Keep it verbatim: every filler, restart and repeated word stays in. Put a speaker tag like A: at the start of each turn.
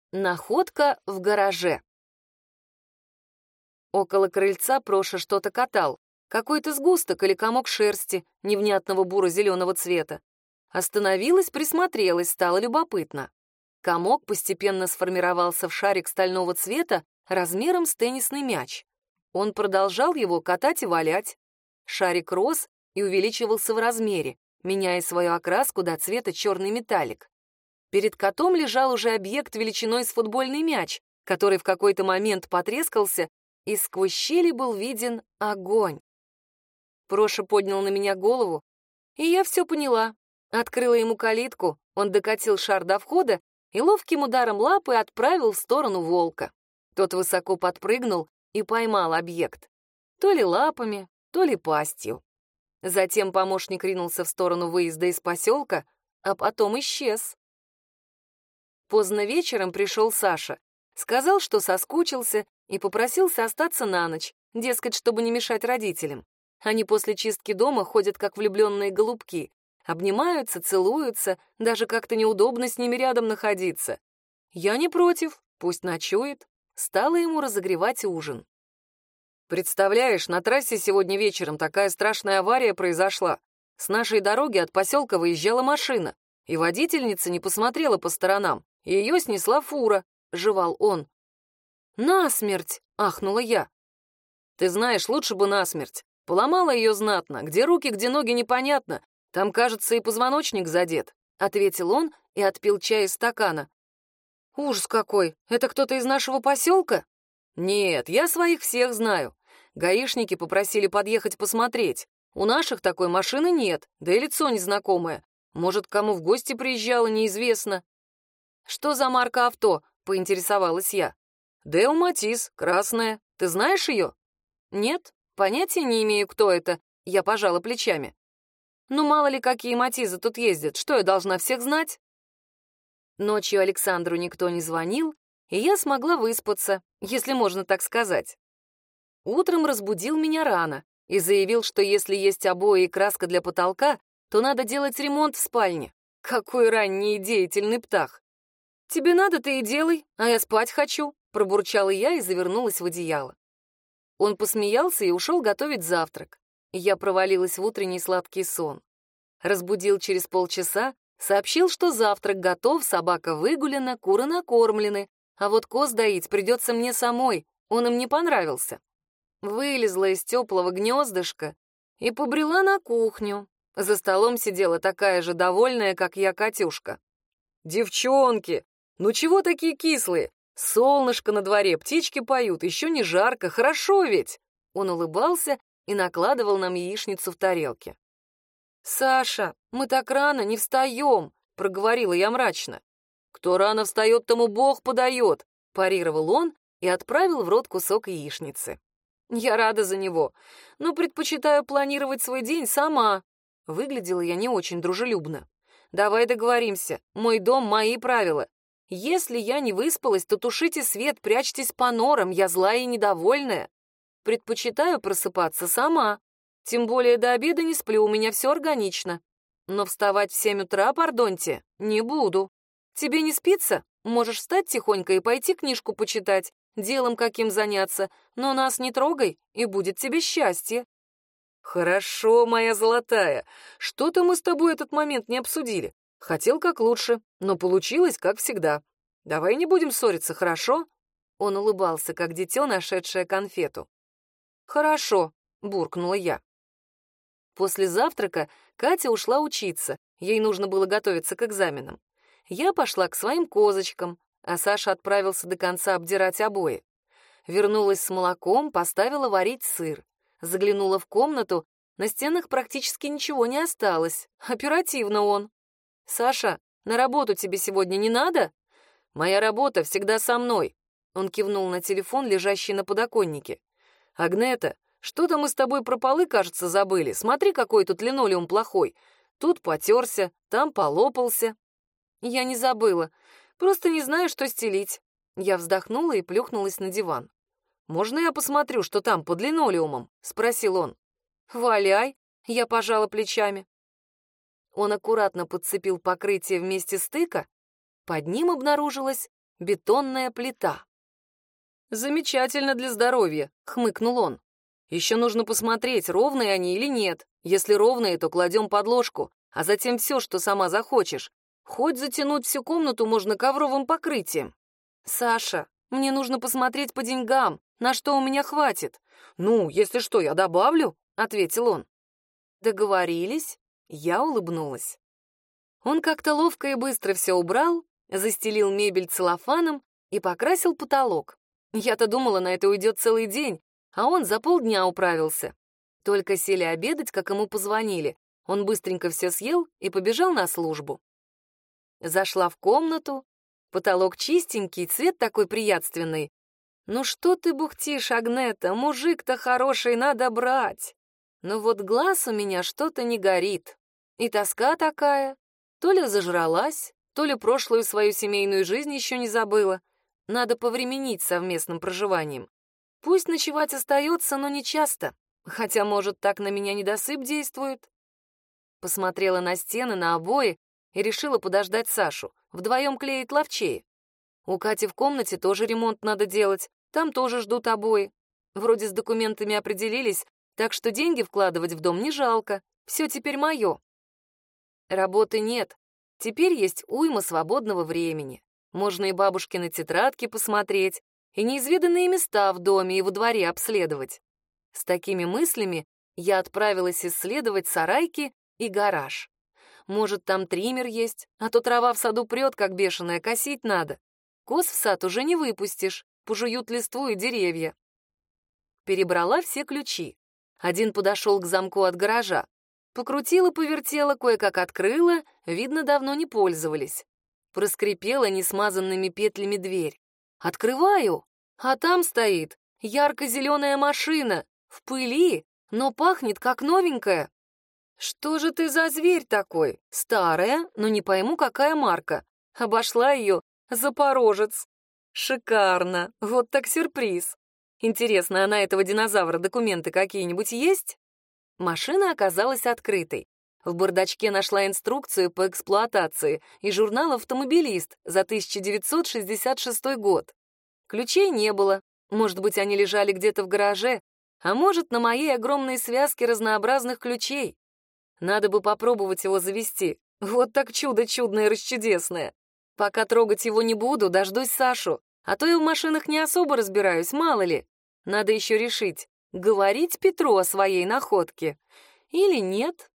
A: Находка в гараже. Около крыльца Проша что-то катал. Какой-то сгусток или комок шерсти невнятного буро-зеленого цвета. Остановилась, присмотрелась, стало любопытно. Комок постепенно сформировался в шарик стального цвета размером с теннисный мяч. Он продолжал его катать и валять. Шарик рос и увеличивался в размере, меняя свою окраску до цвета черный металлик. Перед котом лежал уже объект величиной с футбольный мяч, который в какой-то момент потрескался, и сквозь щели был виден огонь. Проша поднял на меня голову, и я все поняла. Открыла ему калитку, он докатил шар до входа и ловким ударом лапы отправил в сторону волка. Тот высоко подпрыгнул и поймал объект. То ли лапами, то ли пастью. Затем помощник ринулся в сторону выезда из поселка, а потом исчез. Поздно вечером пришел Саша. Сказал, что соскучился, и попросился остаться на ночь, дескать, чтобы не мешать родителям. Они после чистки дома ходят как влюбленные голубки. Обнимаются, целуются, даже как-то неудобно с ними рядом находиться. Я не против, пусть ночует. Стала ему разогревать ужин. «Представляешь, на трассе сегодня вечером такая страшная авария произошла. С нашей дороги от поселка выезжала машина, и водительница не посмотрела по сторонам, и ее снесла фура», — жевал он. «Насмерть!» — ахнула я. «Ты знаешь, лучше бы насмерть. Поломала ее знатно. Где руки, где ноги, непонятно. Там, кажется, и позвоночник задет», — ответил он и отпил чай из стакана. «Ужас какой! Это кто-то из нашего поселка?» «Нет, я своих всех знаю. Гаишники попросили подъехать посмотреть. У наших такой машины нет, да и лицо незнакомое. Может, к кому в гости приезжала, неизвестно». «Что за марка авто?» — поинтересовалась я. «Део Матис, красная. Ты знаешь ее?» «Нет, понятия не имею, кто это», — я пожала плечами. «Ну, мало ли, какие Матизы тут ездят, что я должна всех знать?» Ночью Александру никто не звонил, и я смогла выспаться, если можно так сказать. Утром разбудил меня рано и заявил, что если есть обои и краска для потолка, то надо делать ремонт в спальне. Какой ранний и деятельный птах! «Тебе надо, ты и делай, а я спать хочу», — пробурчала я и завернулась в одеяло. Он посмеялся и ушел готовить завтрак. Я провалилась в утренний сладкий сон. Разбудил через полчаса, сообщил, что завтрак готов, собака выгулена, куры накормлены, а вот коз доить придется мне самой, он им не понравился. Вылезла из теплого гнездышка и побрела на кухню. За столом сидела такая же довольная, как я, Катюшка. «Девчонки, ну чего такие кислые? Солнышко на дворе, птички поют, еще не жарко, хорошо ведь?» Он улыбался и накладывал нам яичницу в тарелке. «Саша, мы так рано не встаем», — проговорила я мрачно. «Кто рано встает, тому Бог подает», — парировал он и отправил в рот кусок яичницы. «Я рада за него, но предпочитаю планировать свой день сама». Выглядела я не очень дружелюбно. «Давай договоримся, мой дом — мои правила. Если я не выспалась, то тушите свет, прячьтесь по норам, я злая и недовольная. Предпочитаю просыпаться сама. Тем более до обеда не сплю, у меня все органично. Но вставать в семь утра, пардоньте, не буду. Тебе не спится? Можешь встать тихонько и пойти книжку почитать, делом каким заняться, но нас не трогай, и будет тебе счастье». «Хорошо, моя золотая. Что-то мы с тобой этот момент не обсудили. Хотел как лучше, но получилось как всегда. Давай не будем ссориться, хорошо?» Он улыбался, как дитё, нашедшее конфету. «Хорошо», — буркнула я. После завтрака Катя ушла учиться, ей нужно было готовиться к экзаменам. Я пошла к своим козочкам, а Саша отправился до конца обдирать обои. Вернулась с молоком, поставила варить сыр. Заглянула в комнату, на стенах практически ничего не осталось. Оперативно он. «Саша, на работу тебе сегодня не надо?» «Моя работа всегда со мной», — он кивнул на телефон, лежащий на подоконнике. «Агнета, что-то мы с тобой про полы, кажется, забыли. Смотри, какой тут линолеум плохой. Тут потерся, там полопался». «Я не забыла. Просто не знаю, что стелить». Я вздохнула и плюхнулась на диван. «Можно я посмотрю, что там под линолеумом?» — спросил он. «Валяй», — я пожала плечами. Он аккуратно подцепил покрытие вместе стыка. Под ним обнаружилась бетонная плита. «Замечательно для здоровья», — хмыкнул он. «Еще нужно посмотреть, ровные они или нет. Если ровные, то кладем подложку, а затем все, что сама захочешь. Хоть затянуть всю комнату можно ковровым покрытием». «Саша, мне нужно посмотреть по деньгам, на что у меня хватит». «Ну, если что, я добавлю», — ответил он. «Договорились?» Я улыбнулась. Он как-то ловко и быстро все убрал, застелил мебель целлофаном и покрасил потолок. Я-то думала, на это уйдет целый день, а он за полдня управился. Только сели обедать, как ему позвонили. Он быстренько все съел и побежал на службу. Зашла в комнату. Потолок чистенький, цвет такой приятственный. «Ну что ты бухтишь, Агнета, мужик-то хороший, надо брать». Но вот глаз у меня что-то не горит. И тоска такая. То ли зажралась, то ли прошлую свою семейную жизнь еще не забыла. Надо повременить с совместным проживанием. Пусть ночевать остается, но не часто. Хотя, может, так на меня недосып действует. Посмотрела на стены, на обои и решила подождать Сашу. Вдвоем клеить ловчее. У Кати в комнате тоже ремонт надо делать. Там тоже ждут обои. Вроде с документами определились, так что деньги вкладывать в дом не жалко. Все теперь мое. Работы нет. Теперь есть уйма свободного времени. Можно и бабушкины тетрадки посмотреть, и неизведанные места в доме и во дворе обследовать. С такими мыслями я отправилась исследовать сарайки и гараж. Может, там триммер есть, а то трава в саду прет, как бешеная, косить надо. Коз в сад уже не выпустишь, пожуют листву и деревья. Перебрала все ключи. Один подошел к замку от гаража. Покрутила-повертела, кое-как открыла, видно, давно не пользовались. Проскрипела несмазанными петлями дверь. Открываю, а там стоит ярко-зеленая машина, в пыли, но пахнет как новенькая. Что же ты за зверь такой? Старая, но не пойму, какая марка. Обошла ее Запорожец. Шикарно, вот так сюрприз. Интересно, а на этого динозавра документы какие-нибудь есть? Машина оказалась открытой. В бардачке нашла инструкцию по эксплуатации и журнал «Автомобилист» за тысяча девятьсот шестьдесят шестой год. Ключей не было. Может быть, они лежали где-то в гараже, а может, на моей огромной связке разнообразных ключей. Надо бы попробовать его завести. Вот так чудо чудное и расчудесное. Пока трогать его не буду, дождусь Сашу, а то я в машинах не особо разбираюсь, мало ли. Надо еще решить, говорить Петру о своей находке или нет.